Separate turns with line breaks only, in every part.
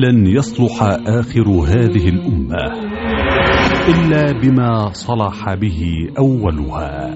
لن يصلح آخر هذه الأمة إلا بما صلح به أولها.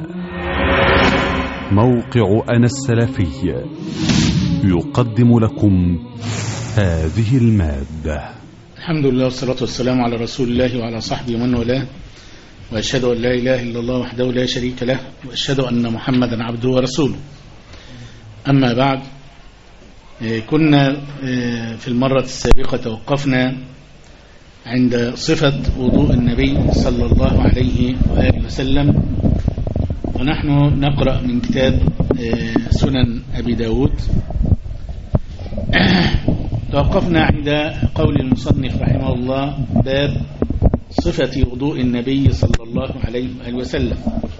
موقع أنا السلفي يقدم لكم هذه المادة.
الحمد لله والصلاة والسلام على رسول الله وعلى صحبه ومن والاه، وأشهد أن لا إله إلا الله وحده لا شريك له، وأشهد أن محمدا عبده ورسوله. أما بعد، كنا في المرة السابقة توقفنا عند صفة وضوء النبي صلى الله عليه وآله وسلم، ونحن نقرأ من كتاب سنن أبي داود. توقفنا عند قول المصنف رحمه الله: باب صفة وضوء النبي صلى الله عليه وآله وسلم.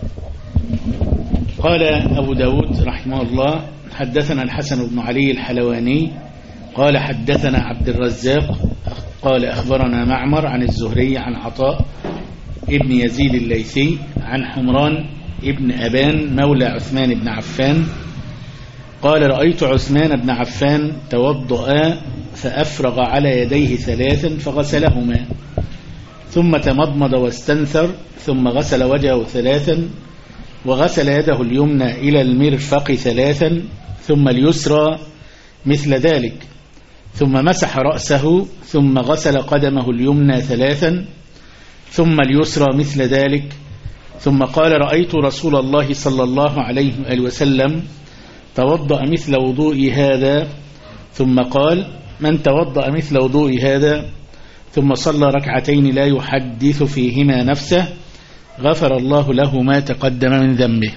قال أبو داود رحمه الله: حدثنا الحسن بن علي الحلواني قال حدثنا عبد الرزاق قال أخبرنا معمر عن الزهري عن عطاء ابن يزيد الليثي عن حمران ابن أبان مولى عثمان بن عفان قال: رأيت عثمان بن عفان توضأ فأفرغ على يديه ثلاثا فغسلهما، ثم تمضمض واستنثر، ثم غسل وجهه ثلاثا، وغسل يده اليمنى إلى المرفق ثلاثا، ثم اليسرى مثل ذلك، ثم مسح رأسه، ثم غسل قدمه اليمنى ثلاثا، ثم اليسرى مثل ذلك، ثم قال: رأيت رسول الله صلى الله عليه وآله وسلم توضأ مثل وضوء هذا، ثم قال: من توضأ مثل وضوء هذا ثم صلى ركعتين لا يحدث فيهما نفسه غفر الله له ما تقدم من ذنبه.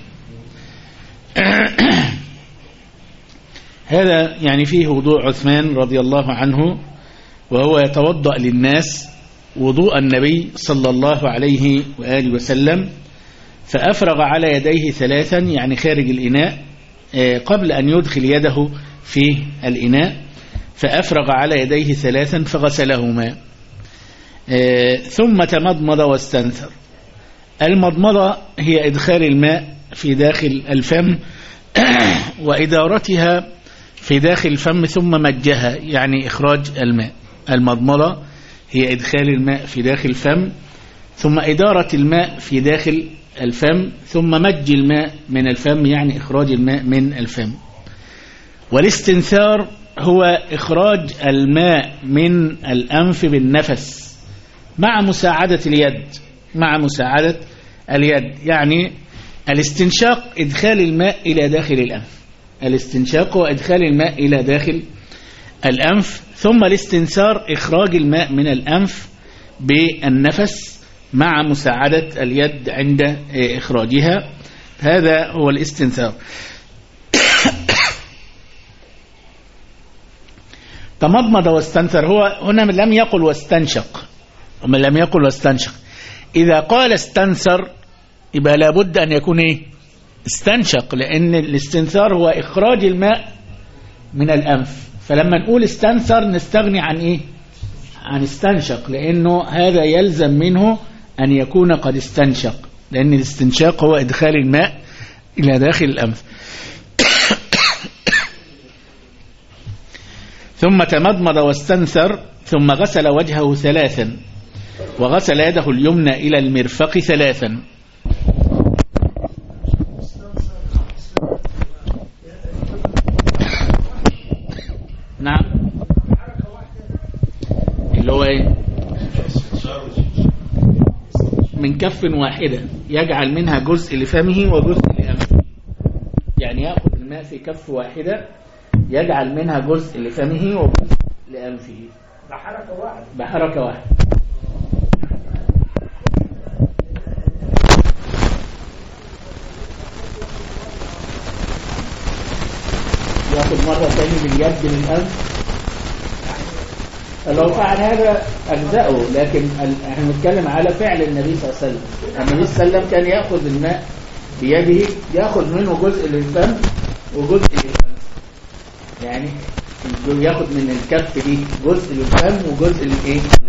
هذا يعني فيه وضوء عثمان رضي الله عنه، وهو يتوضأ للناس وضوء النبي صلى الله عليه وآله وسلم، فأفرغ على يديه ثلاثا يعني خارج الإناء قبل أن يدخل يده في الإناء، فأفرغ على يديه ثلاثا فغسلهما، ثم تمضمض واستنثر. المضمضة هي إدخال الماء في داخل الفم وإدارتها في داخل الفم ثم مجها يعني إخراج الماء. المضمضة هي إدخال الماء في داخل الفم ثم إدارة الماء في داخل الفم ثم مج الماء من الفم يعني إخراج الماء من الفم. والاستنثار هو إخراج الماء من الأنف بالنفس مع مساعدة اليد. يعني الاستنشاق إدخال الماء إلى داخل الأنف. الاستنشاق هو إدخال الماء إلى داخل الأنف، ثم الاستنثار إخراج الماء من الأنف بالنفس مع مساعدة اليد عند إخراجها. هذا هو الاستنثار. تمضمض واستنثر هو هنا لم يقل واستنشق. إذا قال استنثر يبقى لابد أن يكون استنشق، لأن الاستنثار هو إخراج الماء من الأنف. فلما نقول استنثر نستغني عن عن استنشق، لأنه هذا يلزم منه أن يكون قد استنشق، لأن الاستنشاق هو إدخال الماء إلى داخل الأنف. ثم تمضمض واستنثر، ثم غسل وجهه ثلاثا، وغسل يده اليمنى إلى المرفق ثلاثا. نعم، اللي هو من كف واحدة يجعل منها جزء لفمه وجزء لأنفه، يعني يأخذ الماء في كف واحدة يجعل منها جزء لفمه وجزء لأنفه بحركة واحدة. يأخذ مرة ثانية باليد للأنف. لو فعل هذا أجزأه، لكن احنا نتكلم على فعل النبي صلى الله عليه وسلم. النبي صلى الله عليه وسلم كان يأخذ الماء بيده، يأخذ منه جزء للفم وجزء للأنف، يعني يأخذ من الكف دي جزء للفم وجزء للأنف.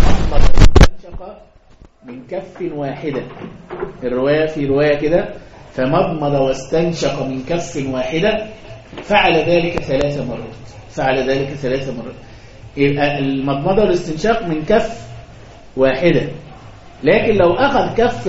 من كف واحدة. الرواية في رواية كده: فمضمض واستنشق من كف واحدة، فعل ذلك 3 مرات. يبقى المضمضة والاستنشاق من كف واحدة. لكن لو أخذ كف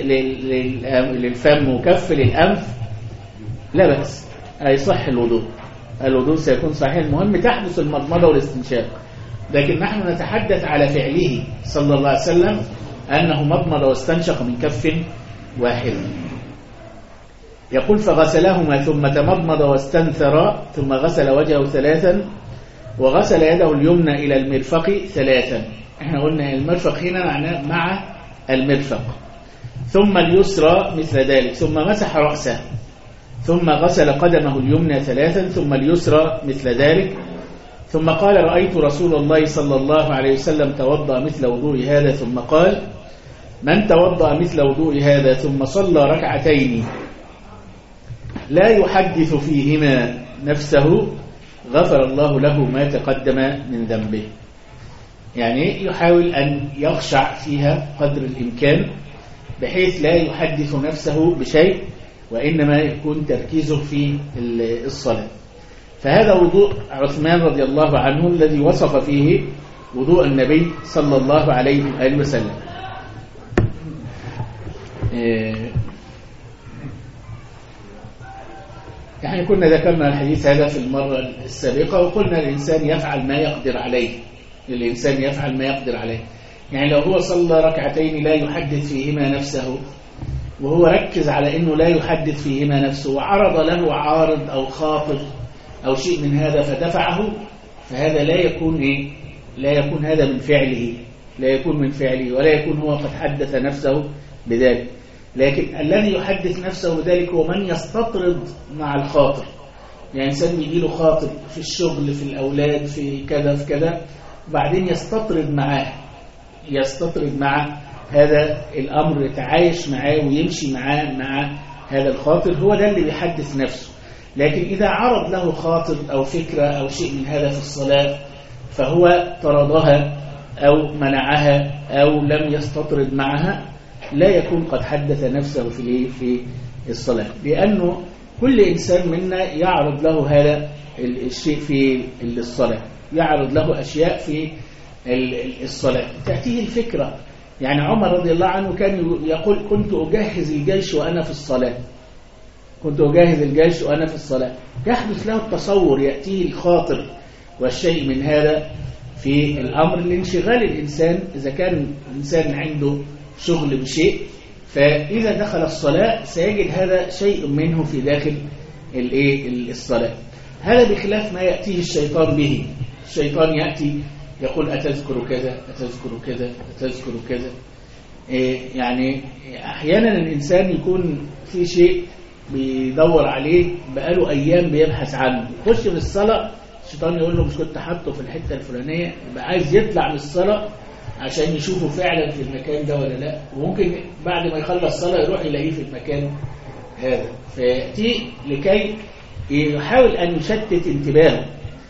للفم وكف للأنف لا بأس، هيصح الوضوء، الوضوء سيكون صحيح. المهم تحدث المضمضة والاستنشاق. لكن نحن نتحدث على فعله صلى الله عليه وسلم أنه مضمض واستنشق من كف واحد. يقول فغسلهما ثم تمضمض واستنثر ثم غسل وجهه 3 وغسل يده اليمنى إلى المرفق 3. احنا قلنا المرفق هنا معناه مع المرفق. ثم اليسرى مثل ذلك ثم مسح رأسه ثم غسل قدمه اليمنى 3 ثم اليسرى مثل ذلك. ثم قال رأيت رسول الله صلى الله عليه وسلم توضأ مثل وضوء هذا. ثم قال من توضأ مثل وضوء هذا ثم صلى ركعتين لا يحدث فيهما نفسه غفر الله له ما تقدم من ذنبه. يعني يحاول أن يخشع فيها قدر الإمكان بحيث لا يحدث نفسه بشيء وإنما يكون تركيزه في الصلاة. فهذا وضوء عثمان رضي الله عنه الذي وصف فيه وضوء النبي صلى الله عليه وآله وسلم. يعني كنا ذكرنا الحديث هذا في المرة السابقة وقلنا الإنسان يفعل ما يقدر عليه، الإنسان يفعل ما يقدر عليه. يعني لو هو صلى ركعتين لا يحدث فيهما نفسه وهو ركز على أنه لا يحدث فيهما نفسه وعرض له عارض أو خاطر أو شيء من هذا فدفعه، فهذا لا يكون لا يكون هذا من فعله، لا يكون من فعله ولا يكون هو قد حدث نفسه بذلك. لكن الذي يحدث نفسه بذلك هو من يستطرد مع الخاطر. يعني إنسان يجي له خاطر في الشغل في الأولاد في كذا في كذا وبعدين يستطرد معاه، يستطرد مع هذا الأمر، يتعايش معاه ويمشي معاه مع هذا الخاطر، هو ده اللي بيحدث نفسه. لكن إذا عرض له خاطر أو فكرة أو شيء من هذا في الصلاة فهو طردها أو منعها أو لم يستطرد معها لا يكون قد حدث نفسه في الصلاة، لأنه كل إنسان منا يعرض له هذا الشيء في الصلاة، يعرض له أشياء في الصلاة تأتيه الفكرة. يعني عمر رضي الله عنه كان يقول كنت أجهز الجيش وأنا في الصلاة، كنت أجهز الجيش وأنا في الصلاة. يحدث له التصور، يأتيه الخاطر والشيء من هذا في الأمر لانشغال الإنسان. إذا كان الإنسان عنده شغل بشيء فإذا دخل الصلاة سيجد هذا شيء منه في داخل الصلاة. هذا بخلاف ما يأتيه الشيطان به. الشيطان يأتي يقول أتذكر كذا أتذكر كذا أتذكر كذا. يعني أحيانا الإنسان يكون في شيء بيدور عليه بقاله أيام بيبحث عنه، يخش في الصلاة الشيطان يقول له مش كنت حاطه في الحتة الفلانية، يبقى عايز يطلع من الصلاة عشان يشوفه فعلا في المكان ده ولا لا، وممكن بعد ما يخلص الصلاة يروح يلاقيه في المكان هذا، فيأتي لكي يحاول أن يشتت انتباهه.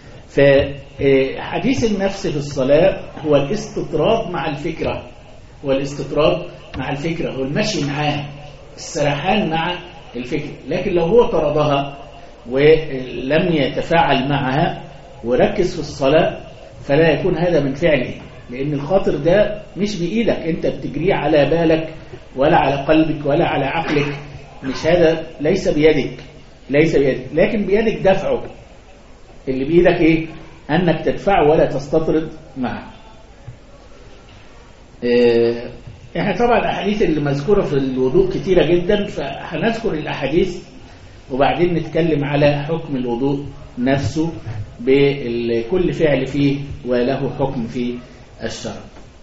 فحديث النفس في الصلاة هو الاستطراد مع الفكرة، هو الاستطراد مع الفكرة، هو المشي معاه، السرحان مع الفكرة. لكن لو هو طردها ولم يتفاعل معها وركز في الصلاة فلا يكون هذا من فعله، لأن الخاطر ده مش بإيدك، أنت بتجريه على بالك ولا على قلبك ولا على عقلك، مش هذا، ليس بيدك، ليس بيدك، لكن بيدك دفعه. اللي بإيدك إيه؟ أنك تدفعه ولا تستطرد معه. احنا طبعا الأحاديث اللي مذكورة في الوضوء كتيرة جدا، فهنذكر الأحاديث وبعدين نتكلم على حكم الوضوء نفسه بكل فعل فيه وله حكم في الشرع.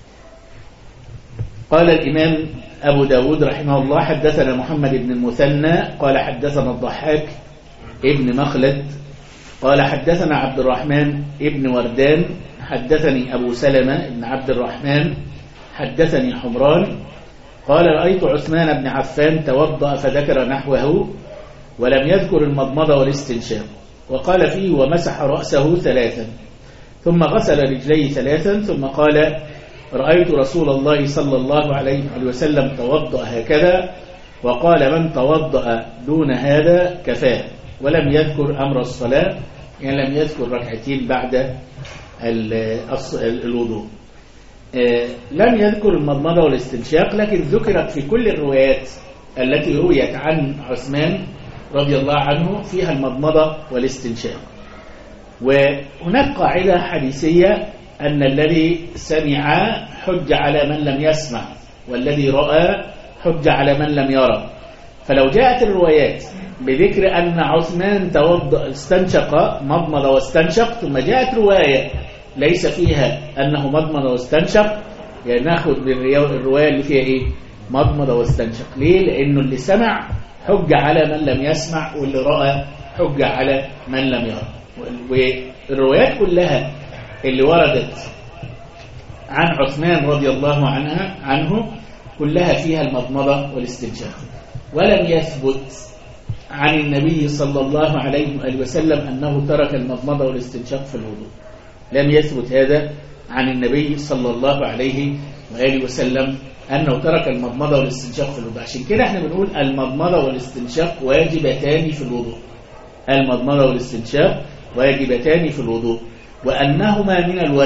قال الإمام أبو داود رحمه الله حدثنا محمد بن المثنى قال حدثنا الضحاك ابن مخلد قال حدثنا عبد الرحمن ابن وردان حدثني أبو سلمة بن عبد الرحمن حدثني حمران قال رأيت عثمان بن عفان توضأ فذكر نحوه ولم يذكر المضمضة والاستنشاق، وقال فيه ومسح رأسه 3 ثم غسل رجليه 3 ثم قال رأيت رسول الله صلى الله عليه وسلم توضأ هكذا، وقال من توضأ دون هذا كفاه، ولم يذكر أمر الصلاة يعني لم يذكر ركعتين بعد الوضوء. لم يذكر المضمضة والاستنشاق، لكن ذكرت في كل الروايات التي رويت عن عثمان رضي الله عنه فيها المضمضة والاستنشاق. وهناك قاعدة حديثية أن الذي سمع حج على من لم يسمع، والذي رأى حج على من لم يرى. فلو جاءت الروايات بذكر أن عثمان استنشق مضمض واستنشق، ثم جاءت رواية ليس فيها أنه مضمض واستنشق، يعني ناخذ بالرواية اللي فيها إيه؟ مضمض واستنشق. ليه؟ لأنه اللي سمع حج على من لم يسمع، واللي رأى حج على من لم يرى. والروايات كلها اللي وردت عن عثمان رضي الله عنه كلها فيها المضمضة والاستنشاق. ولم يثبت عن النبي صلى الله عليه وآله وسلم أنه ترك المضمضة والاستنشاق في الوضوء. لم يثبت هذا عن النبي صلى الله عليه وآله وسلم أنه ترك المضمضة والاستنشاق في الوضوء. عشان كده احنا بنقول المضمضة والاستنشاق واجبتان في الوضوء. المضمضة والاستنشاق واجبتان في الوضوء، وأنهما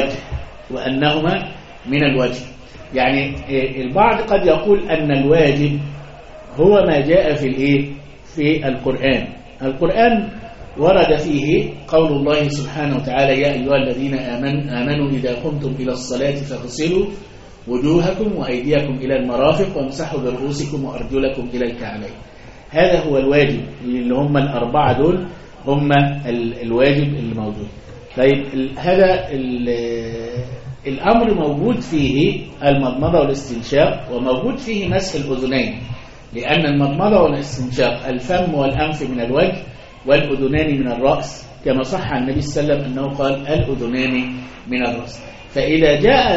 من الوجه. يعني البعض قد يقول أن الواجب هو ما جاء في القرآن ورد فيه قول الله سبحانه وتعالى: يا أيها الذين آمنوا إذا قمتم إلى الصلاة فاغسلوا وجوهكم وأيديكم إلى المرافق وامسحوا برؤوسكم وأرجلكم إلى الكعبين. هذا هو الواجب، اللي هم الأربعة دول هم الواجب اللي موجود. طيب هذا الأمر موجود فيه المضمضة والاستنشاق، وموجود فيه مسح الأذنين، لأن المضمضة والاستنشاق الفم والأنف من الوجه والأذنان من الرأس، كما صح عن النبي صلى الله عليه وسلم أنه قال الأذنان من الرأس. فإذا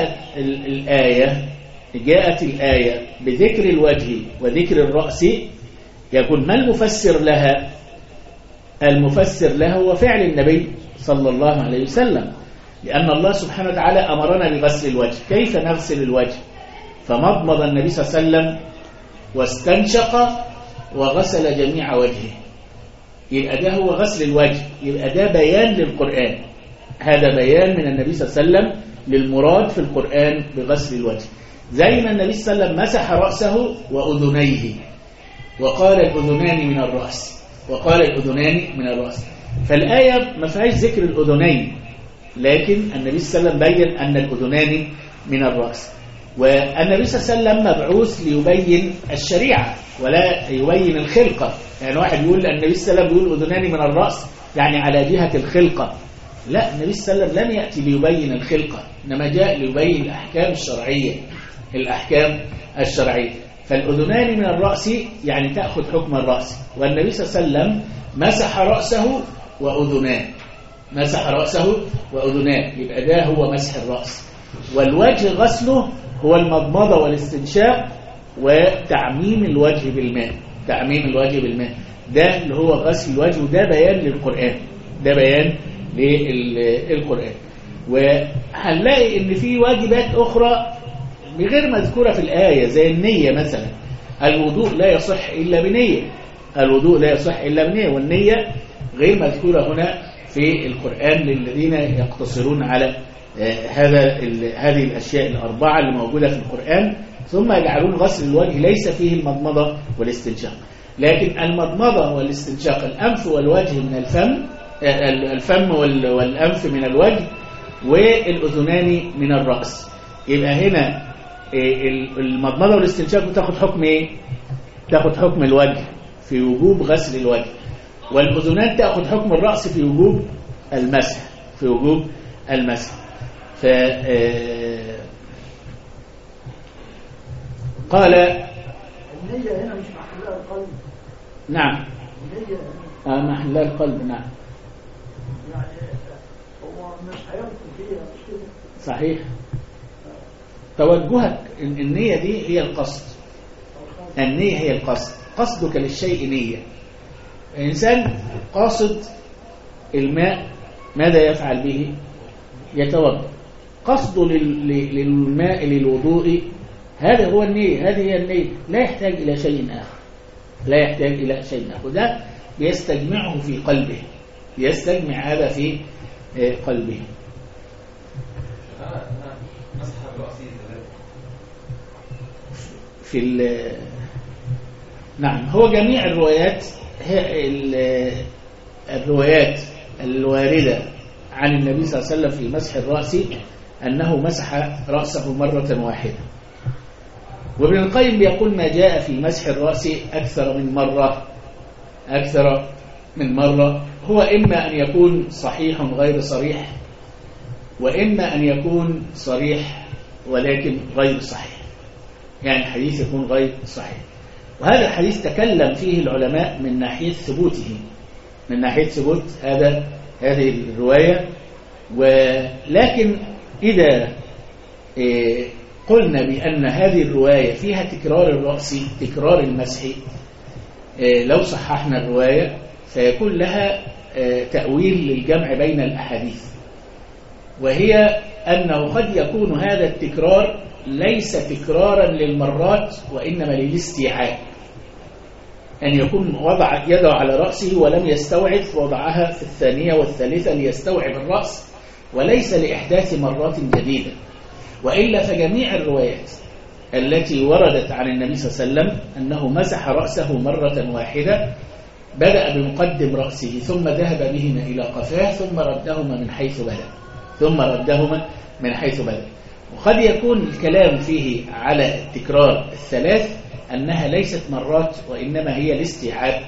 جاءت الآية بذكر الوجه وذكر الرأس، يكون ما المفسر لها؟ المفسر لها هو فعل النبي صلى الله عليه وسلم، لأن الله سبحانه وتعالى أمرنا بغسل الوجه. كيف نغسل الوجه؟ فمضمض النبي صلى الله عليه وسلم واستنشق وغسل جميع وجهه. يبقى ده هو غسل الوجه، يبقى ده بيان للقرآن. هذا بيان من النبي صلى الله عليه وسلم للمراد في القرآن بغسل الوجه. زي ما النبي صلى الله عليه وسلم مسح رأسه وأذنيه وقال الأذنان من الرأس. فالآية ما فيهاش ذكر الأذنين، لكن النبي صلى الله عليه وسلم بين أن الأذنان من الرأس. والنبي صلى الله عليه وسلم مبعوث ليبين الشريعة ولا يبين الخلقة. يعني واحد يقول النبي صلى الله عليه وسلم يقول أذنان من الرأس يعني على جهة الخلقة. لا، النبي صلى الله عليه وسلم لم يأتي ليبين الخلقة، إنما جاء ليبين الأحكام الشرعية. فالأذنان من الرأس يعني تأخذ حكم الرأس، والنبي صلى الله عليه وسلم مسح رأسه وأذناه، يبقى ده هو مسح الرأس. والوجه غسله هو المضمضة والاستنشاق وتعميم الوجه بالماء. ده اللي هو غسل الوجه، وده بيان للقرآن، للقرآن. وهنلاقي ان في واجبات اخرى بغير مذكورة في الآية، زي النية مثلا. الوضوء لا يصح إلا بنية، والنية غير مذكورة هنا في القرآن للذين يقتصرون على هذه الأشياء الأربعة اللي موجودة في القرآن، ثم يجعلون غسل الوجه ليس فيه المضمضة والاستنشاق. لكن المضمضة والاستنشاق الأنف والوجه من الفم والأنف من الوجه، والأذنان من الرأس. يبقى هنا المضمضة والاستنشاق بتاخد حكم ايه؟ تاخد حكم الوجه في وجوب غسل الوجه، والأذنان تاخد حكم الرأس في وجوب المسح. قال
النية هنا مش محلها القلب.
نعم، محلها القلب. نعم،
يعني هو مش هيمكن فيها، مش كده؟
صحيح. توجهك النية دي هي القصد. النية هي القصد، قصدك للشيء نية. الإنسان قاصد الماء ماذا يفعل به؟ يتوضأ. قصده للماء للوضوء هذا هو النية، هذه هي النية، لا يحتاج إلى شيء آخر، وده بيستجمعه في قلبه. يستجمع هذا في قلبه. نعم، هو جميع الروايات الواردة عن النبي صلى الله عليه وسلم في مسح الرأس أنه مسح رأسه مرة واحدة. وابن القيم بيقول ما جاء في مسح الرأس أكثر من مرة هو إما أن يكون صحيح غير صريح، وإما أن يكون صريح ولكن غير صحيح، يعني الحديث يكون غير صحيح. وهذا الحديث تكلم فيه العلماء من ناحية ثبوته، من ناحية ثبوت هذه الرواية. ولكن إذا قلنا بأن هذه الرواية فيها تكرار الرأس، تكرار المسح، لو صححنا الرواية فيكون لها تأويل للجمع بين الأحاديث، وهي أنه قد يكون هذا التكرار ليس تكرارا للمرات وإنما للاستيعاب، أن يكون وضع يده على رأسه ولم يستوعب وضعها في الثانية والثالثة ليستوعب الرأس، وليس لإحداث مرات جديدة. وإلا فجميع الروايات التي وردت عن النبي صلى الله عليه وسلم أنه مسح رأسه مرة واحدة، بدأ بمقدم رأسه ثم ذهب بهما إلى قفاه ثم ردهما من حيث بدأ. وقد يكون الكلام فيه على التكرار الثلاث أنها ليست مرات وإنما هي لاستيعاب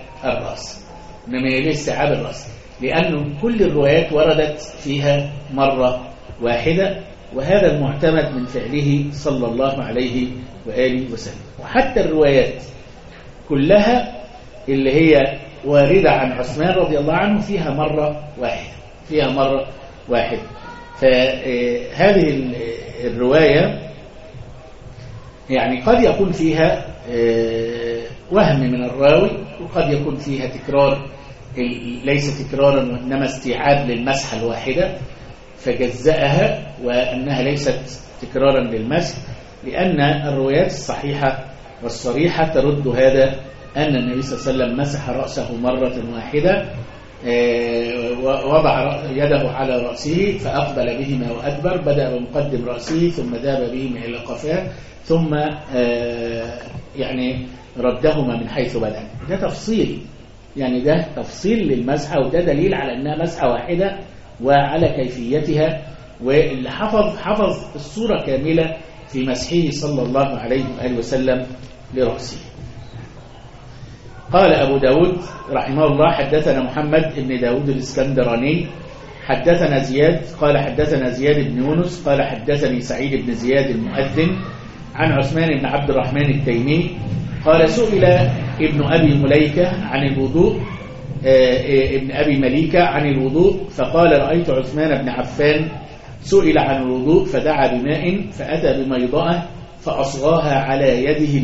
الرأس، لأن كل الروايات وردت فيها مرة واحدة، وهذا المعتمد من فعله صلى الله عليه وآله وسلم. وحتى الروايات كلها اللي هي واردة عن عثمان رضي الله عنه فيها مرة واحدة. فهذه الرواية يعني قد يكون فيها وهم من الراوي، وقد يكون فيها تكرار ليس تكرارا وإنما استيعاب للمسحة الواحدة فجزأها، وأنها ليست تكرارا للمسح، لأن الروايات الصحيحة والصريحة ترد هذا، أن النبي صلى الله عليه وسلم مسح رأسه مرة واحدة، وضع يده على رأسه فأقبل بهما وأدبر، بدأ بمقدم رأسه ثم ذهب بهما إلى قفاه ثم يعني ردهما من حيث بدأ. ده تفصيل، يعني ده تفصيل للمسحة، وده دليل على أنها مسحة واحدة وعلى كيفيتها، واللي حفظ الصورة كاملة في مسحه صلى الله عليه وآله وسلم لرأسه. قال أبو داود رحمه الله حدثنا محمد بن داود الإسكندراني حدثنا زياد قال حدثنا زياد بن يونس قال حدثني سعيد بن زياد المؤذن عن عثمان بن عبد الرحمن التيمي قال سئل ابن أبي مليكة عن الوضوء، ابن أبي مليكة عن الوضوء، فقال رأيت عثمان بن عفان سئل عن الوضوء فدعا بماء فأتى بميضأة فأصغاها على يده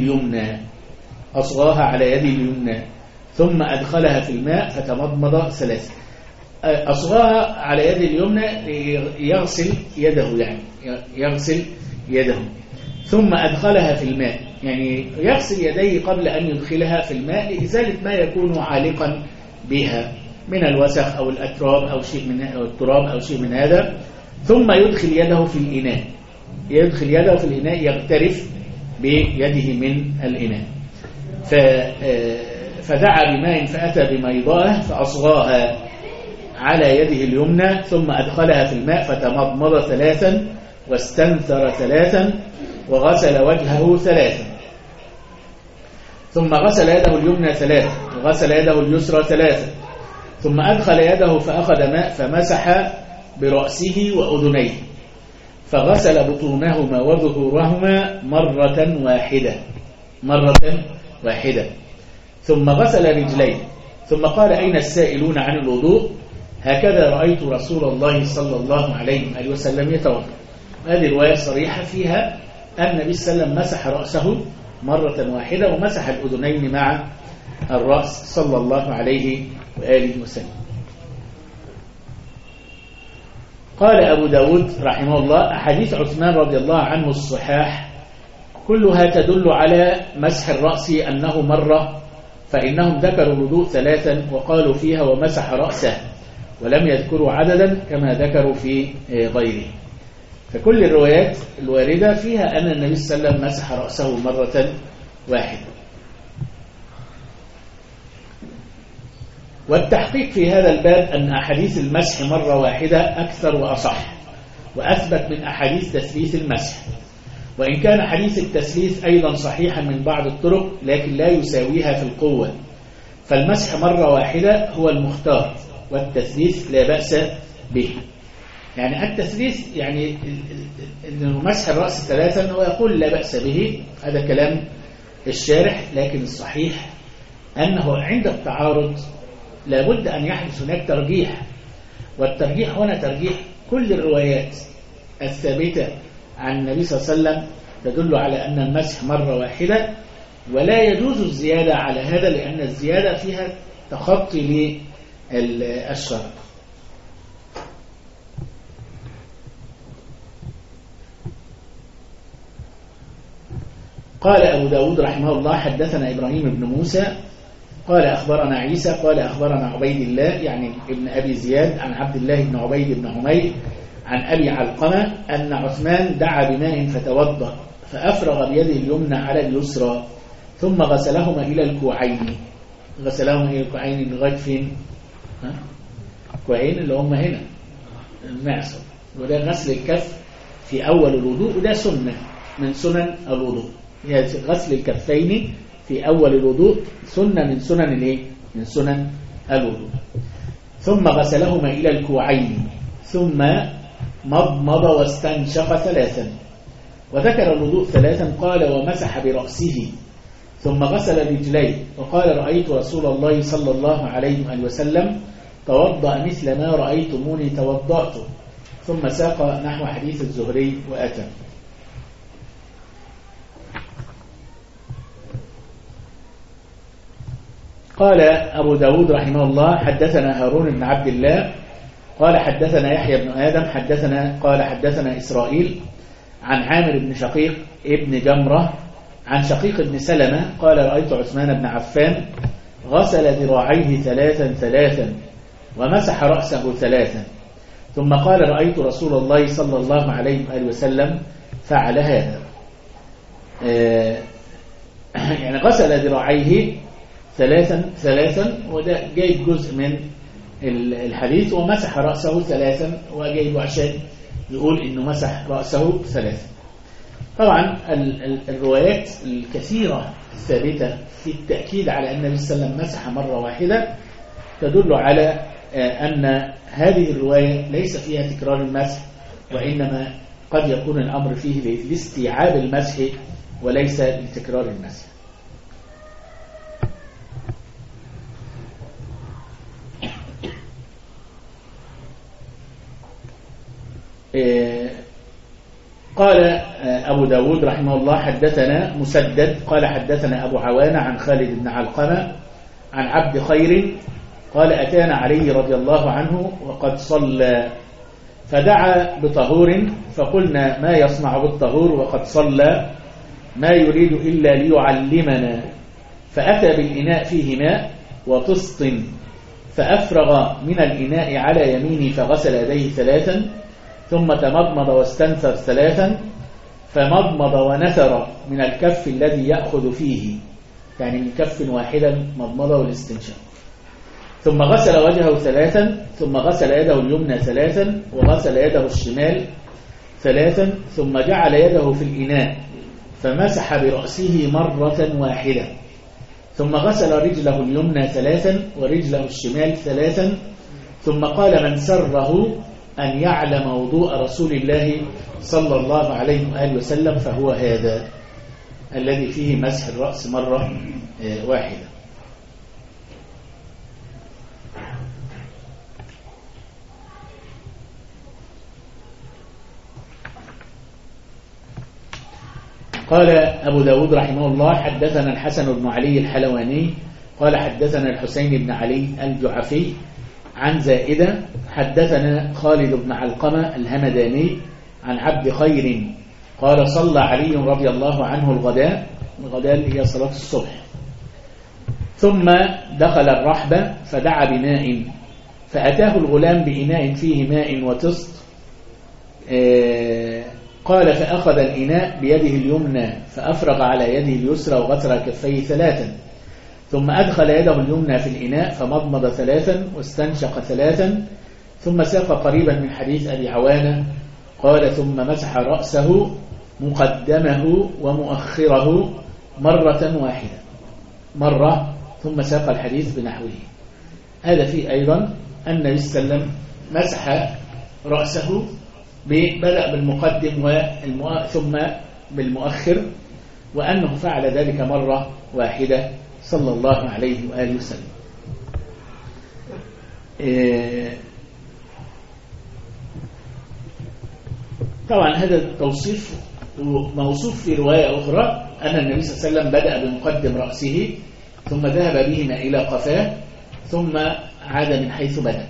اليمنى ثم أدخلها في الماء فتمضمض ثلاثة. أصغاها على يده اليمنى يغسل يده ثم أدخلها في الماء، يعني يغسل يديه قبل أن يدخلها في الماء لإزالة ما يكون عالقا بها من الوسخ أو الأتراب أو شيء من التراب أو شيء من هذا، ثم يدخل يده في الإناء يغترف بيده من الإناء. فدعا بماء فأتى بميضاه فأصغاها على يده اليمنى ثم أدخلها في الماء فتمضمض ثلاثا واستنثر ثلاثا وغسل وجهه ثلاثا، ثم غسل يده اليمنى ثلاثا وغسل يده اليسرى ثلاثا، ثم أدخل يده فأخذ ماء فمسح برأسه وأذنيه فغسل بطونهما وظهورهما مرة واحدة ثم غسل رجليه ثم قال أين السائلون عن الوضوء؟ هكذا رأيت رسول الله صلى الله عليه وآله وسلم يتوضأ. هذه رواية صريحة فيها أن النبي صلى الله عليه وسلم مسح رأسه مرة واحدة ومسح الأذنين مع الرأس صلى الله عليه وآله وسلم. قال أبو داود رحمه الله أحاديث عثمان رضي الله عنه الصحاح كلها تدل على مسح الرأس أنه مرة، فإنهم ذكروا الوضوء ثلاثا وقالوا فيها ومسح رأسه، ولم يذكروا عددا كما ذكروا في غيره. فكل الروايات الواردة فيها أن النبي صلى الله عليه وسلم مسح رأسه مرة واحدة. والتحقيق في هذا الباب أن أحاديث المسح مرة واحدة أكثر وأصح وأثبت من أحاديث تثليث المسح، وإن كان حديث التثليث أيضا صحيحا من بعض الطرق لكن لا يساويها في القوة، فالمسح مرة واحدة هو المختار، والتثليث لا بأس به. يعني التثليث يعني أنه مسح الرأس ثلاثا هو يقول لا بأس به، هذا كلام الشارح، لكن الصحيح أنه عند التعارض لابد أن يحدث هناك ترجيح، والترجيح هنا ترجيح كل الروايات الثابتة عن النبي صلى الله عليه وسلم تدل على أن المسح مرة واحدة، ولا يجوز الزيادة على هذا لأن الزيادة فيها تخطي للشرع. قال أبو داود رحمه الله حدثنا إبراهيم بن موسى قال أخبرنا عيسى قال أخبرنا عبيد الله يعني ابن أبي زياد عن عبد الله بن عبيد بن حميد عن أبي علقمة أن عثمان دعا بماء فتوضأ فأفرغ بيده اليمنى على اليسرى ثم غسلهما إلى الكوعين. غسلهما إلى الكوعين لغاية فين؟ الكوعين اللي هم هنا المعصم، وده غسل الكف في أول الوضوء، وده سنة من سنن الوضوء، يعني غسل الكفين في أول الوضوء سنة من سنن الايه؟ من سنن الوضوء. ثم غسلهما إلى الكوعين ثم مضمض واستنشق ثلاثا، وذكر الوضوء ثلاثا قال ومسح برأسه ثم غسل رجليه وقال رأيت رسول الله صلى الله عليه وسلم توضأ مثل ما رأيتموني توضأت، ثم ساق نحو حديث الزهري وأتى. قال أبو داود رحمه الله حدثنا هارون بن عبد الله قال حدثنا يحيى بن آدم قال حدثنا إسرائيل عن عامر بن شقيق ابن جمرة عن شقيق بن سلمة قال رأيت عثمان بن عفان غسل ذراعيه ثلاثا ومسح رأسه ثلاثا، ثم قال رأيت رسول الله صلى الله عليه وآله وسلم فعل هذا. يعني غسل ذراعيه ثلاثا وده جايب جزء من الحديث، ومسح رأسه ثلاثا وجايبه عشان يقول إنه مسح رأسه ثلاثا. طبعا الروايات الكثيرة الثابتة في التأكيد على أن النبي صلى الله عليه وسلم مسح مرة واحدة تدل على أن هذه الرواية ليس فيها تكرار المسح، وإنما قد يكون الأمر فيه لاستيعاب المسح وليس لتكرار المسح. قال أبو داود رحمه الله حدثنا مسدد قال حدثنا أبو عوانة عن خالد بن علقمة عن عبد خير قال أتانا علي رضي الله عنه وقد صلى فدعا بطهور فقلنا ما يصنع بالطهور وقد صلى؟ ما يريد إلا ليعلمنا. فأتى بالإناء فيه ماء وطست فأفرغ من الإناء على يمينه فغسل يديه ثلاثا ثم تمضمض واستنثر ثلاثا فمضمض ونثر من الكف الذي يأخذ فيه، يعني من كف واحدا مضمضه والاستنشاق، ثم غسل وجهه ثلاثا ثم غسل يده اليمنى ثلاثا وغسل يده الشمال ثلاثا ثم جعل يده في الإناء فمسح برأسه مرة واحدة، ثم غسل رجله اليمنى ثلاثا ورجله الشمال ثلاثا، ثم قال من سره أن يعلم وضوء رسول الله صلى الله عليه وآله وسلم فهو هذا الذي فيه مسح الرأس مرة واحدة. قال أبو داود رحمه الله حدثنا الحسن بن علي الحلواني قال حدثنا الحسين بن علي الجعفي عن زائدة حدثنا خالد بن علقمة الهمداني عن عبد خير قال صلى علي رضي الله عنه الغداء اللي هي صلاة الصبح، ثم دخل الرحبة فدعا بماء فأتاه الغلام بإناء فيه ماء وتسط. قال فأخذ الإناء بيده اليمنى فأفرغ على يده اليسرى وغسل كفيه 3، ثم أدخل يده اليمنى في الإناء فمضمض 3 واستنشق 3، ثم ساق قريبا من حديث أبي عوانة قال ثم مسح رأسه مقدمه ومؤخره مرة واحدة مرة، ثم ساق الحديث بنحوه. هذا فيه أيضا أن النبي صلى الله عليه وسلم مسح رأسه، بدأ بالمقدم ثم بالمؤخر، وأنه فعل ذلك مرة واحدة صلى الله عليه وآله وسلم. طبعا هذا توصيف موصوف في رواية أخرى أن النبي صلى الله عليه وسلم بدأ بمقدم رأسه ثم ذهب بهما إلى قفاه ثم عاد من حيث بدأ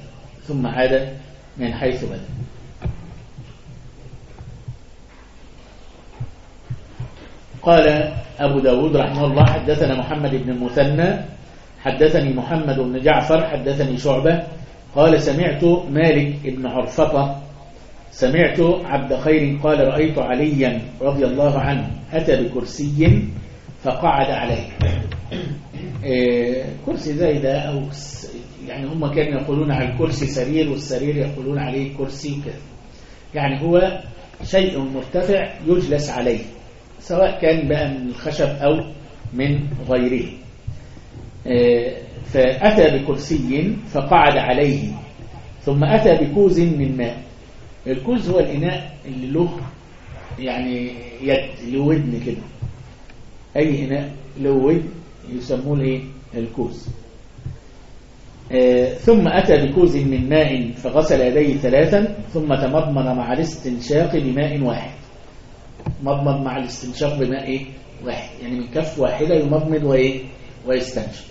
قال أبو داود رحمه الله حدثنا محمد بن المثنى حدثني محمد بن جعفر حدثني شعبة قال سمعت مالك بن عرفطة سمعت عبد خير قال رأيت عليا رضي الله عنه أتى بكرسي فقعد عليه. كرسي زي ده أو يعني هم كانوا يقولون على الكرسي سرير والسرير يقولون عليه كرسي كذا، يعني هو شيء مرتفع يجلس عليه سواء كان بقى من الخشب أو من غيره. فأتى بكرسي فقعد عليه ثم أتى بكوز من ماء. الكوز هو الإناء اللي له يعني يد له ودن كده، أي إناء له ودن يسموه الايه الكوز. ثم أتى بكوز من ماء فغسل يديه 3 ثم تمضمض مع الاستنشاق بماء واحد. مضمض مع الاستنشاق بماء واحد يعني من كف واحدة يمضمض ويستنشق.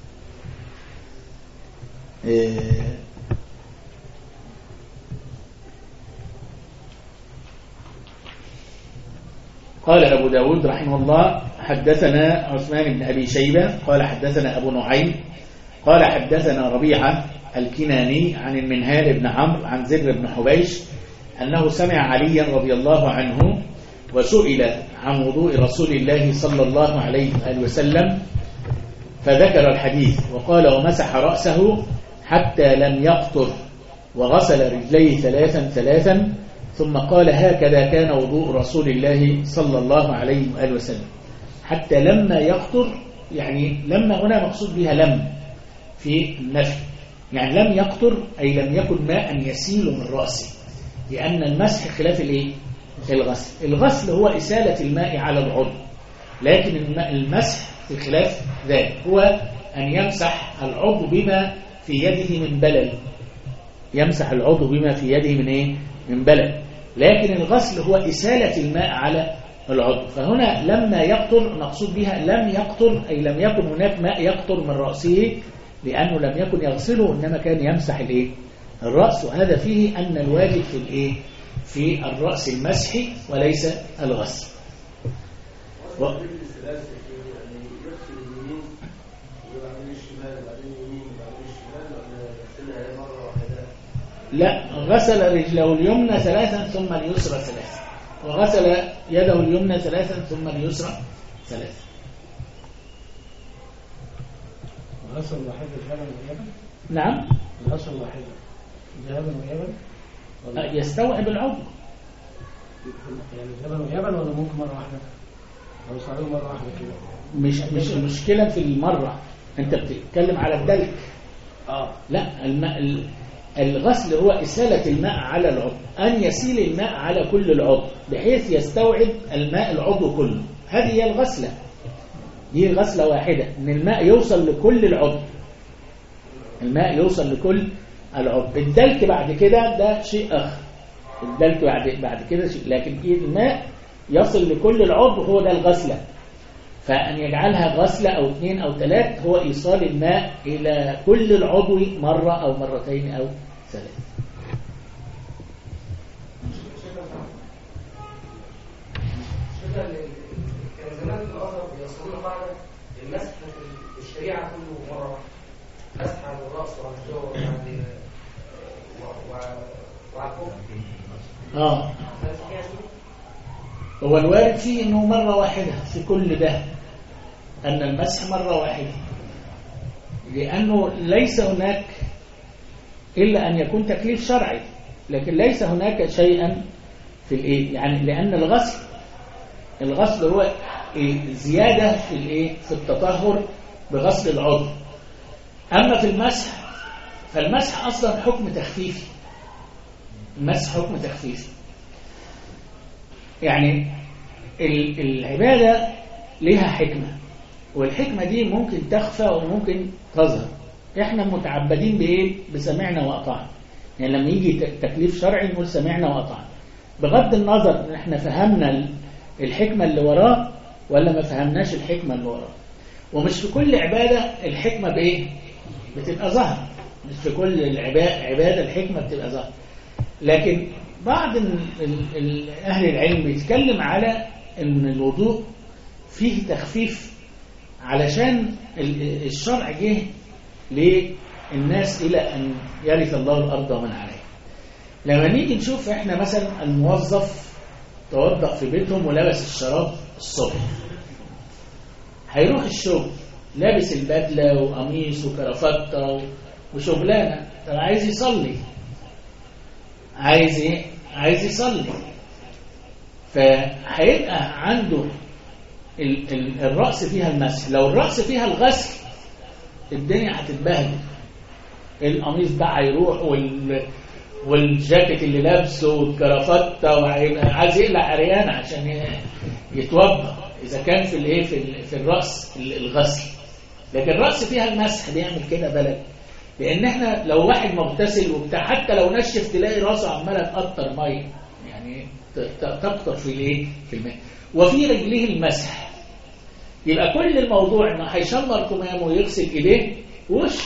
قال أبو داود رحمه الله حدثنا عثمان بن أبي شيبة قال حدثنا أبو نعيم قال حدثنا ربيعة الكناني عن المنهال بن عمرو عن زر بن حبيش أنه سمع عليا رضي الله عنه وسئل عن وضوء رسول الله صلى الله عليه وآله وسلم فذكر الحديث وقال ومسح رأسه حتى لم يقطر وغسل رجليه 3 ثم قال هكذا كان وضوء رسول الله صلى الله عليه وآله وسلم. حتى لما يقطر يعني لما هنا مقصود بها لم في النفي، يعني لم يقطر أي لم يكن ماء يسيل من رأسه، لأن المسح خلاف الغسل. الغسل هو إسالة الماء على العضو، لكن المسح في خلاف ذلك هو أن يمسح العضو بما في يده من بلل، يمسح العضو بما في يده من بلل، لكن الغسل هو إسالة الماء على العضو. فهنا لما يقطر مقصود بها لم يقطر أي لم يكن هناك ماء يقطر من رأسه، لأنه لم يكن يغسله إنما كان يمسح الرأس. وهذا فيه أن الواجب في الرأس المسح وليس الغسل. لا، غسل رجله اليمنى 3 ثم اليسرى 3 وغسل يده اليمنى 3 ثم اليسرى 3.
الغسل الواحد ذهابا وإيابا؟
نعم،
الغسل الواحد ذهابا وإيابا
يستوعب العضو
يعني ذهابا وإيابا ولا ممكن مرة واحدة؟ لو صاروا مرة واحدة كده
مش المشكلة في المرة، أنت بتتكلم على الدلك. لا، الغسل هو إسالة الماء على العضو، أن يسيل الماء على كل العضو بحيث يستوعب الماء العضو كله. هذه هي الغسلة، دي غسلة واحدة ان الماء يوصل لكل العضو، الماء يوصل لكل العضو. الدلك بعد كده ده شيء آخر، الدلك بعد كده شيء، لكن الماء يصل لكل العضو هو ده الغسلة. فأن يجعلها غسلة أو 2 أو 3 هو إيصال الماء إلى كل العضو مرة أو مرتين أو 3.
كان زمان الأزهر بيصلون قاعدة المسح في الشريعة كله مرة واحدة، مسح على الرأس وعلى الجو وعلى
هو الوارد فيه انه مرة واحدة في كل ده، ان المسح مرة واحدة، لانه ليس هناك الا ان يكون تكليف شرعي، لكن ليس هناك شيئا في الايه، يعني لان الغسل هو زيادة في الايه، في التطهر بغسل العضو. اما في المسح فالمسح اصلا حكم تخفيفي، المسح حكم تخفيفي، يعني العبادة لها حكمة، والحكمة دي ممكن تخفى وممكن تظهر. احنا متعبدين بايه؟ بسمعنا وأطعنا، يعني لما يجي تكليف شرعي نقول سمعنا وأطعنا، بغض النظر ان احنا فهمنا الحكمة اللي وراه ولا ما فهمناش الحكمة اللي وراه. ومش في كل عبادة الحكمة بايه؟ بتبقى ظاهرة، مش في كل عبادة الحكمة بتبقى ظاهرة. لكن بعض أهل العلم بيتكلم على ان الوضوء فيه تخفيف، علشان الشرع جه للناس إلى أن يرث الله الأرض ومن عليها. لما نيجي نشوف احنا مثلا الموظف توضأ في بيتهم ولبس الشراب الصبح، هيروح الشغل لابس البدلة وقميص وكرافتة وشغلانة، طب عايز يصلي، عايز ايه؟ عايز يصلي، فهيبقى عنده الرأس فيها المسح. لو الرأس فيها الغسل الدنيا هتتبهدل، القميص ده هيروح والجاكيت اللي لابسه والكرافتة، وهيبقى عايز يقلع عريان عشان يتوضا اذا كان في الايه في الرأس الغسل. لكن الرأس فيها المسح بيعمل كده بلد، لان احنا لو واحد مغتسل وبتاع حتى لو نشف تلاقي راسه عماله تقطر ميه، يعني تقطر في الايه في الماء، وفي رجليه المسح. يبقى كل الموضوع انه هيشمر كمامه ويغسل ايديه ووش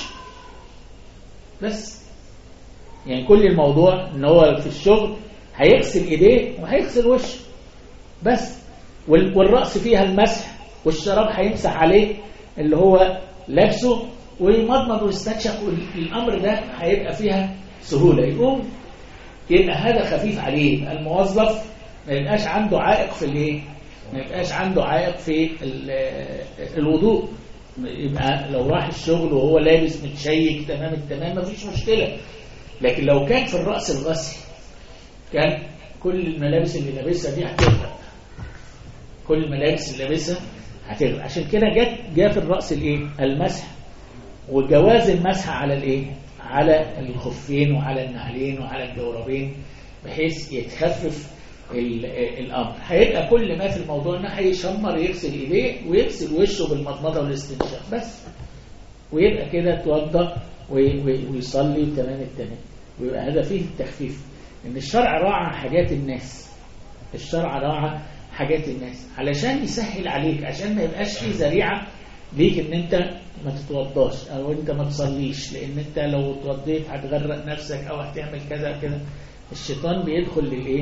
بس، يعني كل الموضوع ان هو في الشغل هيغسل ايديه وهيغسل وشه بس، والرأس فيها المسح، والشراب هيمسح عليه اللي هو لابسه ويمضمض ويستنشق، والامر ده هيبقى فيها سهوله. يبقى هذا خفيف عليه. الموظف ما يبقاش عنده عائق في الايه، ما يبقاش عنده عائق في الوضوء، يبقى لو راح الشغل وهو لابس متشيك تمام التمام مفيش مشكله. لكن لو كان في الرأس الغسل كان كل الملابس اللي لابسها دي هتغرق، كل الملابس اللي لابسها هتغرق. عشان كده جاء في الرأس الايه المسح، وجواز المسح على الايه، على الخفين وعلى النعلين وعلى الجوربين، بحيث يتخفف الامر. هيبقى كل ما في الموضوع انه هيشمر يغسل ايديه ويغسل وشه بالمضمضه والاستنشاق بس، ويبقى كده اتوضى ويصلي تمام التمام. ويبقى هذا فيه التخفيف، ان الشرع راعى حاجات الناس، الشرع راعى حاجات الناس علشان يسهل عليك، عشان ما يبقاش فيه ذريعه ليك ان انت ما تتوضاش او انت ما تصليش، لان انت لو اتوضيت هتغرق نفسك او هتعمل كذا كذا. الشيطان بيدخل للايه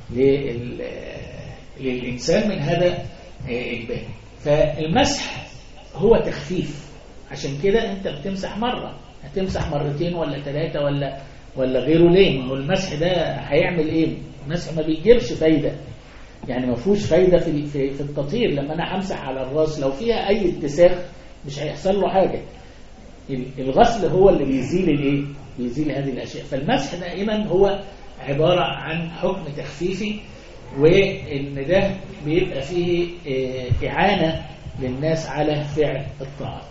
للإنسان من هذا الباب. فالمسح هو تخفيف، عشان كده انت بتمسح مرة، هتمسح مرتين ولا ثلاثة ولا غيره. ليه؟ ما هو المسح ده هيعمل ايه؟ المسح ما بيجيبش فايدة، يعني ما فيهوش فايدة في التطهير. لما انا همسح على الراس لو فيها اي اتساخ مش هيحصل له حاجة. الغسل هو اللي بيزيل الايه، بيزيل هذه الاشياء. فالمسح دائما هو عبارة عن حكم تخفيفي، وإن ده بيبقى فيه إعانة للناس على فعل الطاعات.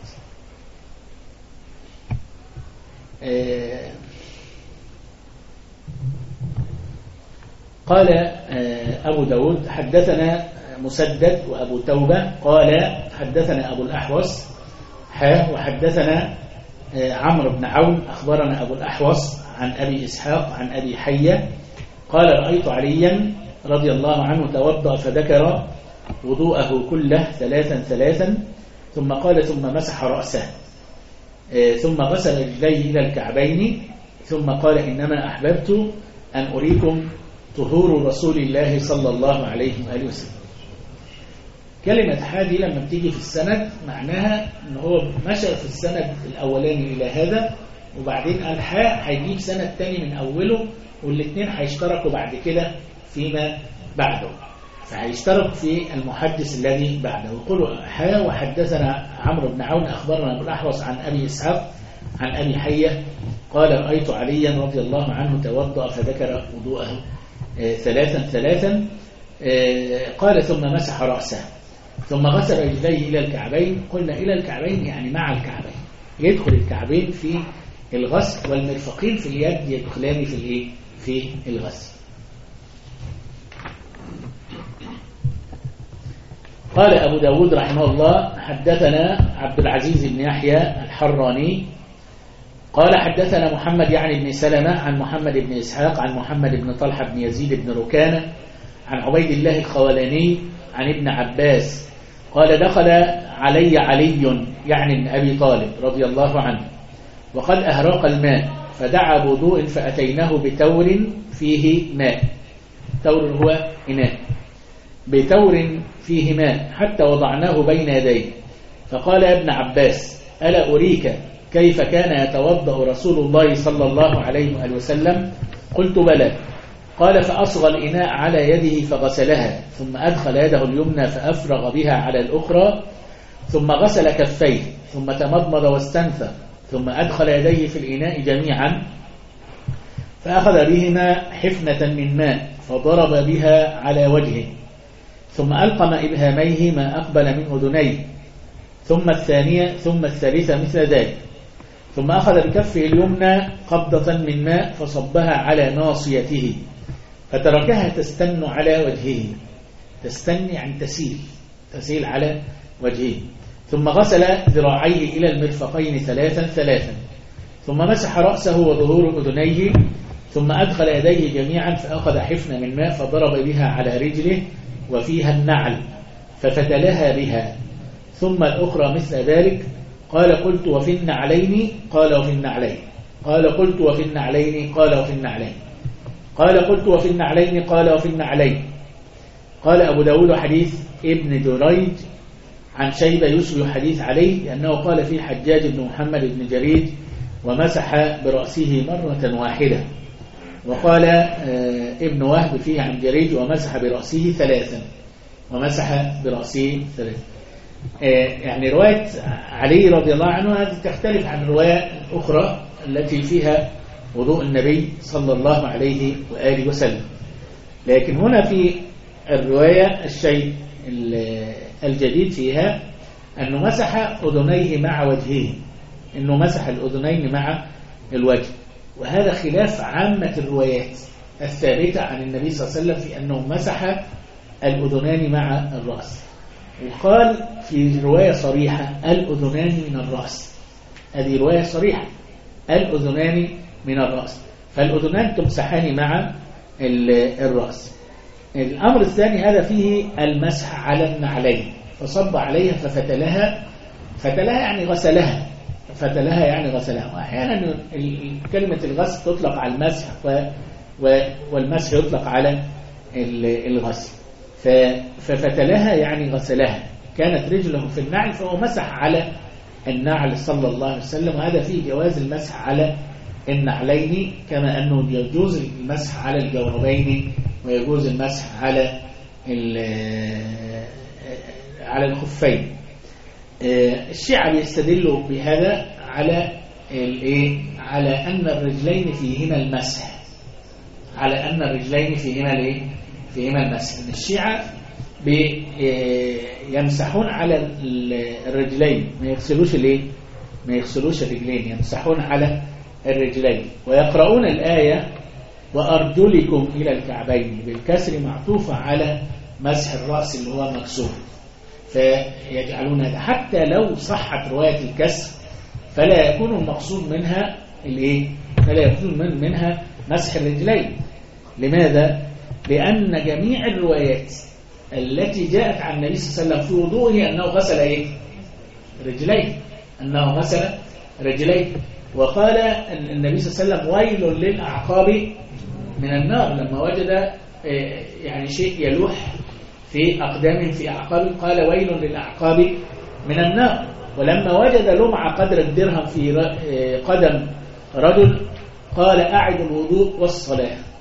قال أبو داود حدثنا مسدد وأبو توبة قال حدثنا أبو الأحوص وحدثنا عمرو بن عون أخبرنا أبو الأحوص عن أبي إسحاق عن أبي حية قال رأيت عليا رضي الله عنه توضأ فذكر وضوءه كله ثلاثا ثم قال ثم مسح رأسه ثم غسل رجليه إلى الكعبين ثم قال إنما أحببت أن أريكم طهور رسول الله صلى الله عليه وآله وسلم. كلمة حادي لما بتيجي في السند معناها ان هو مشى في السند الاولاني الى هذا، وبعدين قال حاء هيجيب سند تاني من اوله والاثنين هيشتركوا بعد كده فيما بعده، فهيشترك في المحدث الذي بعده. يقول وحدثنا عمرو بن عون أخبرنا أبو الأحوص عن أبي إسحاق عن أبي حية قال رأيت عليا رضي الله عنه توضأ فذكر وضوءه ثلاثا قال ثم مسح رأسه ثم غسل رجليه إلى الكعبين. قلنا إلى الكعبين يعني مع الكعبين، يدخل الكعبين في الغسل والمرفقين في اليد يدخلان في الغسل. قال أبو داود رحمه الله حدثنا عبد العزيز بن يحيى الحراني قال حدثنا محمد يعني بن سلمة عن محمد بن إسحاق عن محمد بن طلحة بن يزيد بن ركانة عن عبيد الله الخولاني عن ابن عباس قال دخل علي علي يعني ابن أبي طالب رضي الله عنه وقد أهراق الماء فدعا بوضوء فأتيناه بتور فيه ماء. تور هو إناء، بتور فيه ماء حتى وضعناه بين يديه فقال يا ابن عباس ألا أريك كيف كان يتوضأ رسول الله صلى الله عليه وآله وسلم؟ قلت بلى. قال فأصغى الإناء على يده فغسلها ثم أدخل يده اليمنى فأفرغ بها على الأخرى ثم غسل كفيه ثم تمضمض واستنثر ثم أدخل يديه في الإناء جميعا فأخذ بهما حفنة من ماء فضرب بها على وجهه ثم ألقم إبهاميه ما أقبل من أذنيه ثم الثانية ثم الثالثة مثل ذلك ثم أخذ بكفه اليمنى قبضة من ماء فصبها على ناصيته فتركها تستن على وجهه. تستن يعني تسيل على وجهه. ثم غسل ذراعيه إلى المرفقين ثلاثا ثم مسح رأسه وظهور أذنيه ثم أدخل يديه جميعا فأخذ حفنة من ماء فضرب بها على رجله وفيها النعل ففتلها بها ثم الأخرى مثل ذلك. قال قلت وفي النعلين؟ قال وفي النعلين. قال قلت وفي النعلين؟ قال وفي النعلين. قال قلت وفي النعلين؟ قال وفي النعلين. قال أبو داود حديث ابن جريج عن شيبة يشبه حديث عليه لأنه قال فيه حجاج بن محمد بن جريج ومسح برأسه مرة واحدة، وقال ابن وهب فيه عن جريج ومسح برأسه ثلاثا. يعني رواية علي رضي الله عنه هذه تختلف عن الرواية الأخرى التي فيها وضوء النبي صلى الله عليه وآله وسلم. لكن هنا في الرواية الشيء الجديد فيها أنه مسح أذنيه مع وجهه، أنه مسح الأذنين مع الوجه، وهذا خلاف عامة الروايات الثابتة عن النبي صلى الله عليه وسلم في أنه مسح الأذنان مع الرأس. وقال في رواية صريحة الأذنان من الرأس، هذه رواية صريحة الأذنان من الرأس، فالأذنان تمسحان مع الرأس. الأمر الثاني هذا فيه المسح على النعلين فصب عليها ففتلها يعني غسلها، فتلها يعني غسلها. وأحيانا كلمة الغسل تطلق على المسح والمسح يطلق على الغسل، ففتلها يعني غسلها. كانت رجله في النعل فهو مسح على النعل صلى الله عليه وسلم، وهذا فيه جواز المسح على النعلين كما أنه يجوز المسح على الجوربين ويجوز المسح على الخفين. الشيعة بيستدلوا بهذا على أن الرجلين فيهما المسح، فيهما المسح. الشيعة يمسحون على الرجلين، ما يغسلوش الرجلين، يمسحون على الرجلين، ويقرؤون الآية وأرجلكم إلى الكعبين بالكسر معطوفة على مسح الرأس اللي هو مكسور، فيجعلون هذا حتى لو صحت رواية الكسر فلا يكون المقصود منها فلا يكون منها مسح الرجلين. لماذا؟ لأن جميع الروايات التي جاءت عن النبي صلى الله عليه وسلم في وضوءه أنه غسل رجليه، وقال النبي صلى الله عليه وسلم ويل للأعقاب من النار، لما وجد يعني شيء يلوح في أقدامهم في أعقابهم قال ويل للأعقاب من النار. ولما وجد لمعة قدر الدرهم في قدم رجل قال أعد الوضوء والصلاة،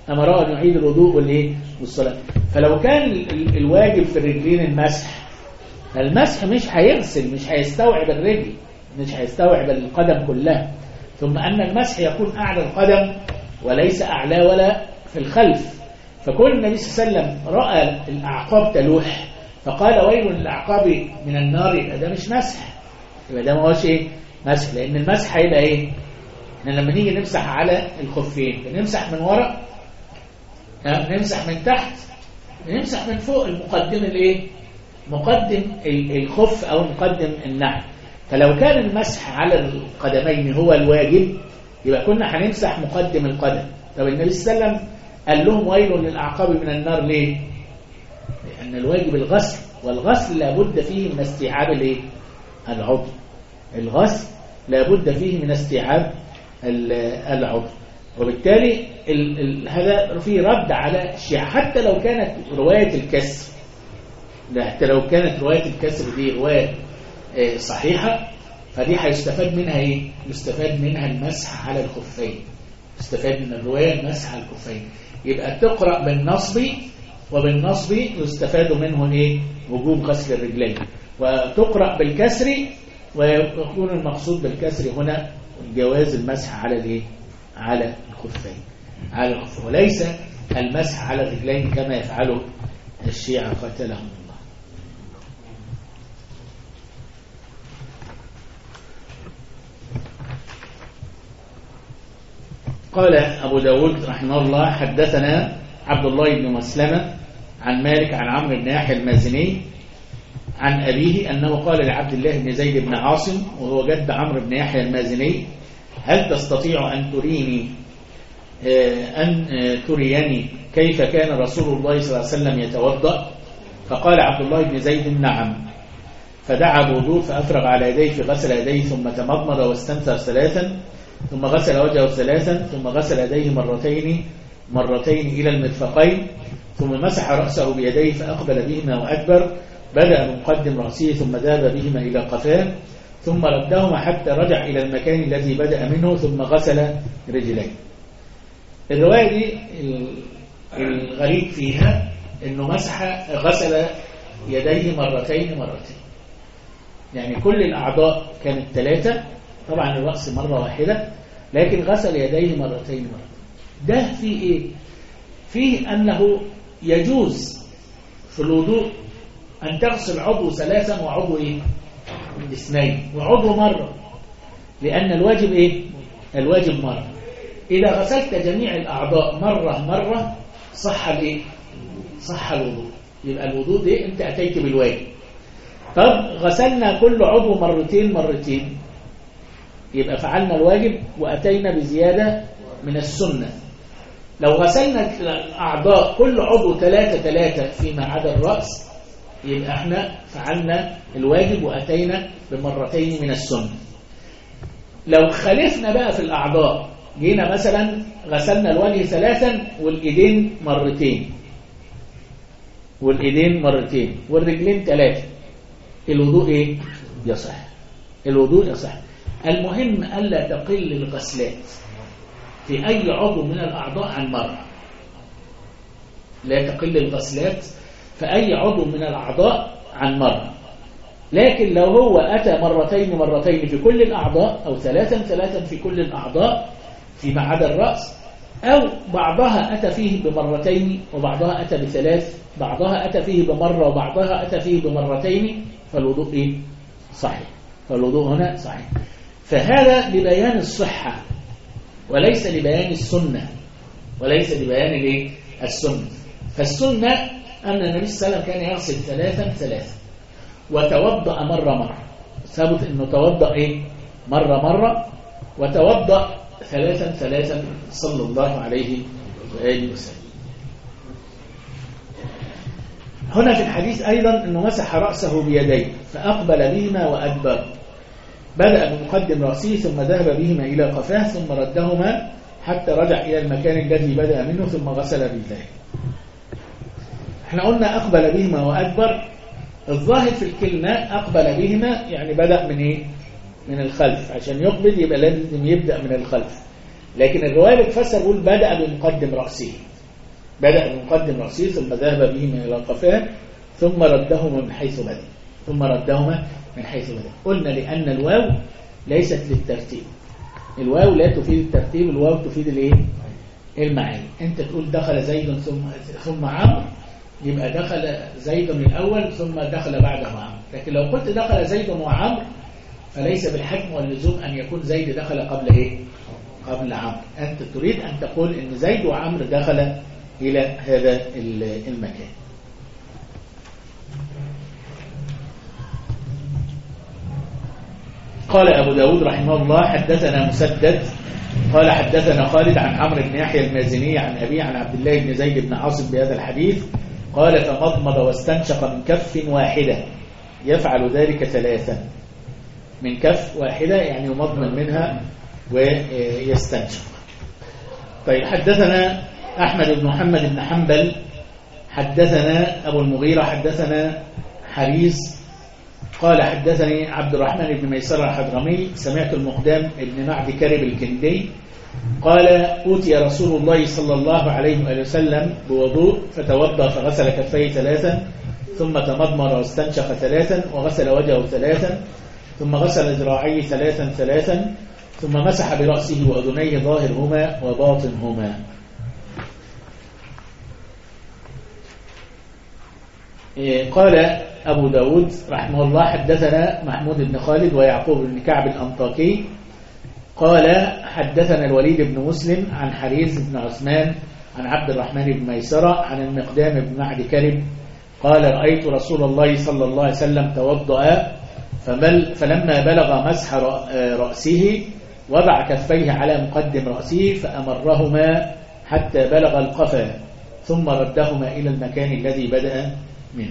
أمره أن يعيد الوضوء والصلاة. فلو كان الواجب في الرجلين المسح مش هيغسل، مش هيستوعب الرجل، مش هيستوعب القدم كلها، ثم أن المسح يكون أعلى القدم وليس أعلى ولا في الخلف. فكل النبي صلى الله عليه وسلم رأى الأعقاب تلوح فقال ويل للأعقاب من النار، يبقى ده مش مسح، يبقى ده ما هوش مسح. لأن المسح هيبقى إحنا لما نيجي نمسح على الخفين بنمسح من وراء، نمسح من تحت، نمسح من فوق المقدم مقدم الخف أو مقدم النعل. فلو كان المسح على القدمين هو الواجب يبقى كنا هنمسح مقدم القدم. طب النبي صلى الله عليه وسلم قال لهم ويل للأعقاب من النار ليه؟ لأن الواجب الغسل، والغسل لابد فيه من استيعاب العضو. الغسل لابد فيه من استيعاب العضو، وبالتالي هذا فيه رد على الشيعة. حتى لو كانت رواية الكسر، حتى لو كانت رواية الكسر دي رواية صحيحة، فدي هيستفاد منها يستفاد منها المسح على الخفين، يستفاد من الرواية المسح على الخفين. يبقى تقرأ بالنصب، وبالنصب يستفاد منه وجوب غسل الرجلين، وتقرأ بالكسر ويكون المقصود بالكسر هنا جواز المسح على على الخفين، على الخف، وليس المسح على الرجلين كما يفعله الشيعة قتلهم الله. قال أبو داود رحمه الله حدثنا عبد الله بن مسلمة عن مالك عن عمرو بن يحيى المازني عن أبيه أنه قال لعبد الله بن زيد بن عاصم وهو جد عمرو بن يحيى المازني هل تستطيع أن تريني كيف كان رسول الله صلى الله عليه وسلم يتوضأ؟ فقال عبد الله بن زيد نعم. فدعا بوضوء فأفرغ على يديه فغسل يديه ثم تمضمض واستنثر ثلاثا ثم غسل وجهه ثلاثا ثم غسل يديه مرتين إلى المرفقين ثم مسح رأسه بيديه فأقبل بهما وأدبر، بدأ من مقدم رأسه ثم ذهب بهما إلى قفاه ثم ردهما حتى رجع إلى المكان الذي بدأ منه ثم غسل رجليه. الرواية دي الغريب فيها أنه غسل يديه مرتين، يعني كل الأعضاء كانت 3، طبعا الرأس مرة واحدة، لكن غسل يديه مرتين. ده فيه فيه أنه يجوز في الوضوء أن تغسل عضو 3 وعضو 2 وعضو مرة، لأن الواجب الواجب مرة. إذا غسلت جميع الأعضاء مرة صح صح الوضوء، يبقى الوضوء ده أنت أتيت بالواجب. طب غسلنا كل عضو مرتين يبقى فعلنا الواجب وأتينا بزيادة من السنة. لو غسلنا الأعضاء كل عضو 3 فيما عدا الرأس يبقى احنا فعلنا الواجب وأتينا بمرتين من السنة. لو خالفنا بقى في الأعضاء، جينا مثلا غسلنا الوجه 3 والإيدين مرتين والرجلين 3، الوضوء يصح، الوضوء يصح. المهم ألا تقل الغسلات في أي عضو من الأعضاء عن مرة، لا تقل الغسلات في أي عضو من الأعضاء عن مرة. لكن لو هو أتى مرتين في كل الأعضاء أو 3 في كل الأعضاء فيما عدا الرأس، أو بعضها أتى فيه بمرتين وبعضها أتى ب3، بعضها أتى فيه بمرة وبعضها أتى فيه بمرتين، فالوضوء صحيح، فالوضوء هنا صحيح. فهذا لبيان الصحة وليس لبيان السنة، وليس لبيان السنة. فالسنة أن النبي صلى الله عليه وسلم كان يغسل 3 وتوضأ مرة، ثابت أنه توضأ مرة وتوضأ 3 صلى الله عليه وآله وسلم. هنا في الحديث أيضا أنه مسح رأسه بيديه فأقبل بهما وأدبر، بدأ من مقدم رأسه ثم ذهب بهما إلى قفاه ثم ردهما حتى رجع إلى المكان الذي بدأ منه ثم غسل رجليه. احنا قلنا أقبل بهما وأدبر، الظاهر في الكلمة أقبل بهما يعني بدأ من الخلف، عشان يقبل يبقى لازم يبدأ من الخلف، لكن الرواية بتفسر يقول بدأ بمقدم رأسه، بدأ بمقدم رأسه ثم ذهب بهما إلى قفاه ثم ردهما من حيث بدأ قلنا لأن الواو ليست للترتيب، الواو لا تفيد الترتيب، الواو تفيد الايه؟ المعاني. انت تقول دخل زيد ثم عمرو، يبقى دخل زيد الأول ثم دخل بعده عمرو. لكن لو قلت دخل زيد وعمرو فليس بالحكم واللزوم أن يكون زيد دخل قبل إيه؟ قبل عمرو. أنت تريد أن تقول أن زيد وعمرو دخل إلى هذا المكان. قال أبو داود رحمه الله حدثنا مسدد قال حدثنا خالد عن عمرو بن يحيى المازني عن أبيه عن عبد الله بن زيد بن عاصم بهذا الحديث قال فمضمض واستنشق من كف واحدة، يفعل ذلك 3 من كف واحدة يعني يمضمض منها ويستنشق. طيب حدثنا أحمد بن محمد بن حنبل حدثنا أبو المغيرة حدثنا حريص قال حدثني عبد الرحمن بن ميسر الحضرمي سمعت المقدام بن معد كرب الكندي قال أوتي رسول الله صلى الله عليه وآله وسلم بوضوء فتوضأ فغسل كفيه 3 ثم تمضمر واستنشق 3 وغسل وجهه 3 ثم غسل ذراعيه 3 ثم مسح برأسه وأذنيه ظاهرهما وباطنهما. قال أبو داود رحمه الله حدثنا محمود بن خالد ويعقوب بن كعب الأنطاكي قال حدثنا الوليد بن مسلم عن حريز بن عثمان عن عبد الرحمن بن ميسرة عن المقدام بن معد كرب قال رأيت رسول الله صلى الله عليه وسلم توضأ فلما بلغ مسح رأسه وضع كفيه على مقدم رأسه فأمرهما حتى بلغ القفا ثم ردهما إلى المكان الذي بدأ منه.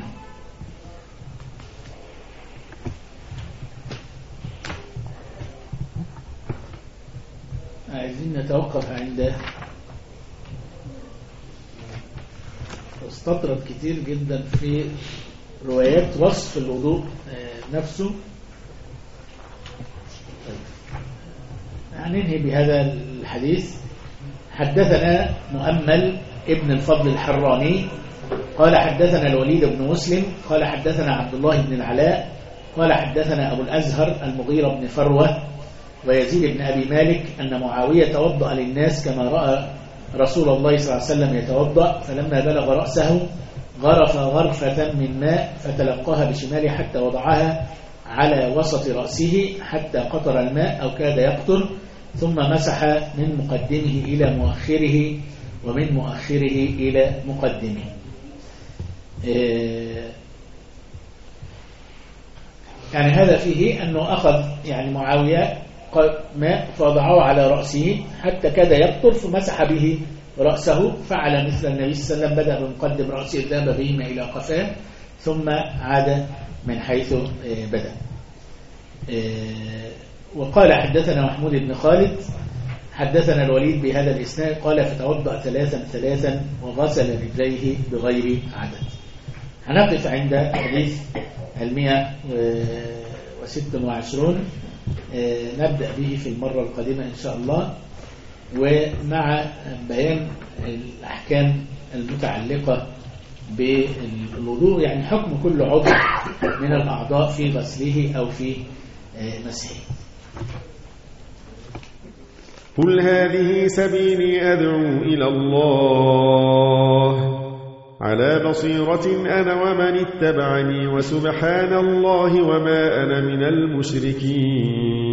عايزين نتوقف عند استطرد كتير جدا في روايات وصف الوضوء نفسه. ننهي بهذا الحديث. حدثنا مؤمل ابن الفضل الحراني قال حدثنا الوليد بن مسلم قال حدثنا عبد الله بن العلاء قال حدثنا أبو الأزهر المغيرة بن فروة ويزيد بن أبي مالك أن معاوية توضأ للناس كما رأى رسول الله صلى الله عليه وسلم يتوضأ فلما بلغ رأسه غرف غرفة من ماء فتلقاها بشماله حتى وضعها على وسط رأسه حتى قطر الماء أو كاد يقطر ثم مسح من مقدمه إلى مؤخره ومن مؤخره إلى مقدمه. يعني هذا فيه أنه أخذ يعني معاوية ماء فوضعه على رأسه حتى كاد يقطر فمسح به رأسه، فعل مثل النبي صلى الله عليه وسلم بدأ بمقدم رأسه ذهب بهما إلى قفاه ثم عاد من حيث بدأ. وقال حدثنا محمود بن خالد حدثنا الوليد بهذا الإسناد قال فتوضأ 3 وغسل رجليه بغير عدد. هنقف عند حديث 126 نبدأ به في المرة القادمة إن شاء الله، ومع بيان الأحكام المتعلقة بالوضوء، يعني حكم كل عضو من الأعضاء في غسله أو في مسحه.
قل هذه سبيلي أدعو إلى الله على بصيرة أنا ومن اتبعني وسبحان الله وما أنا من المشركين.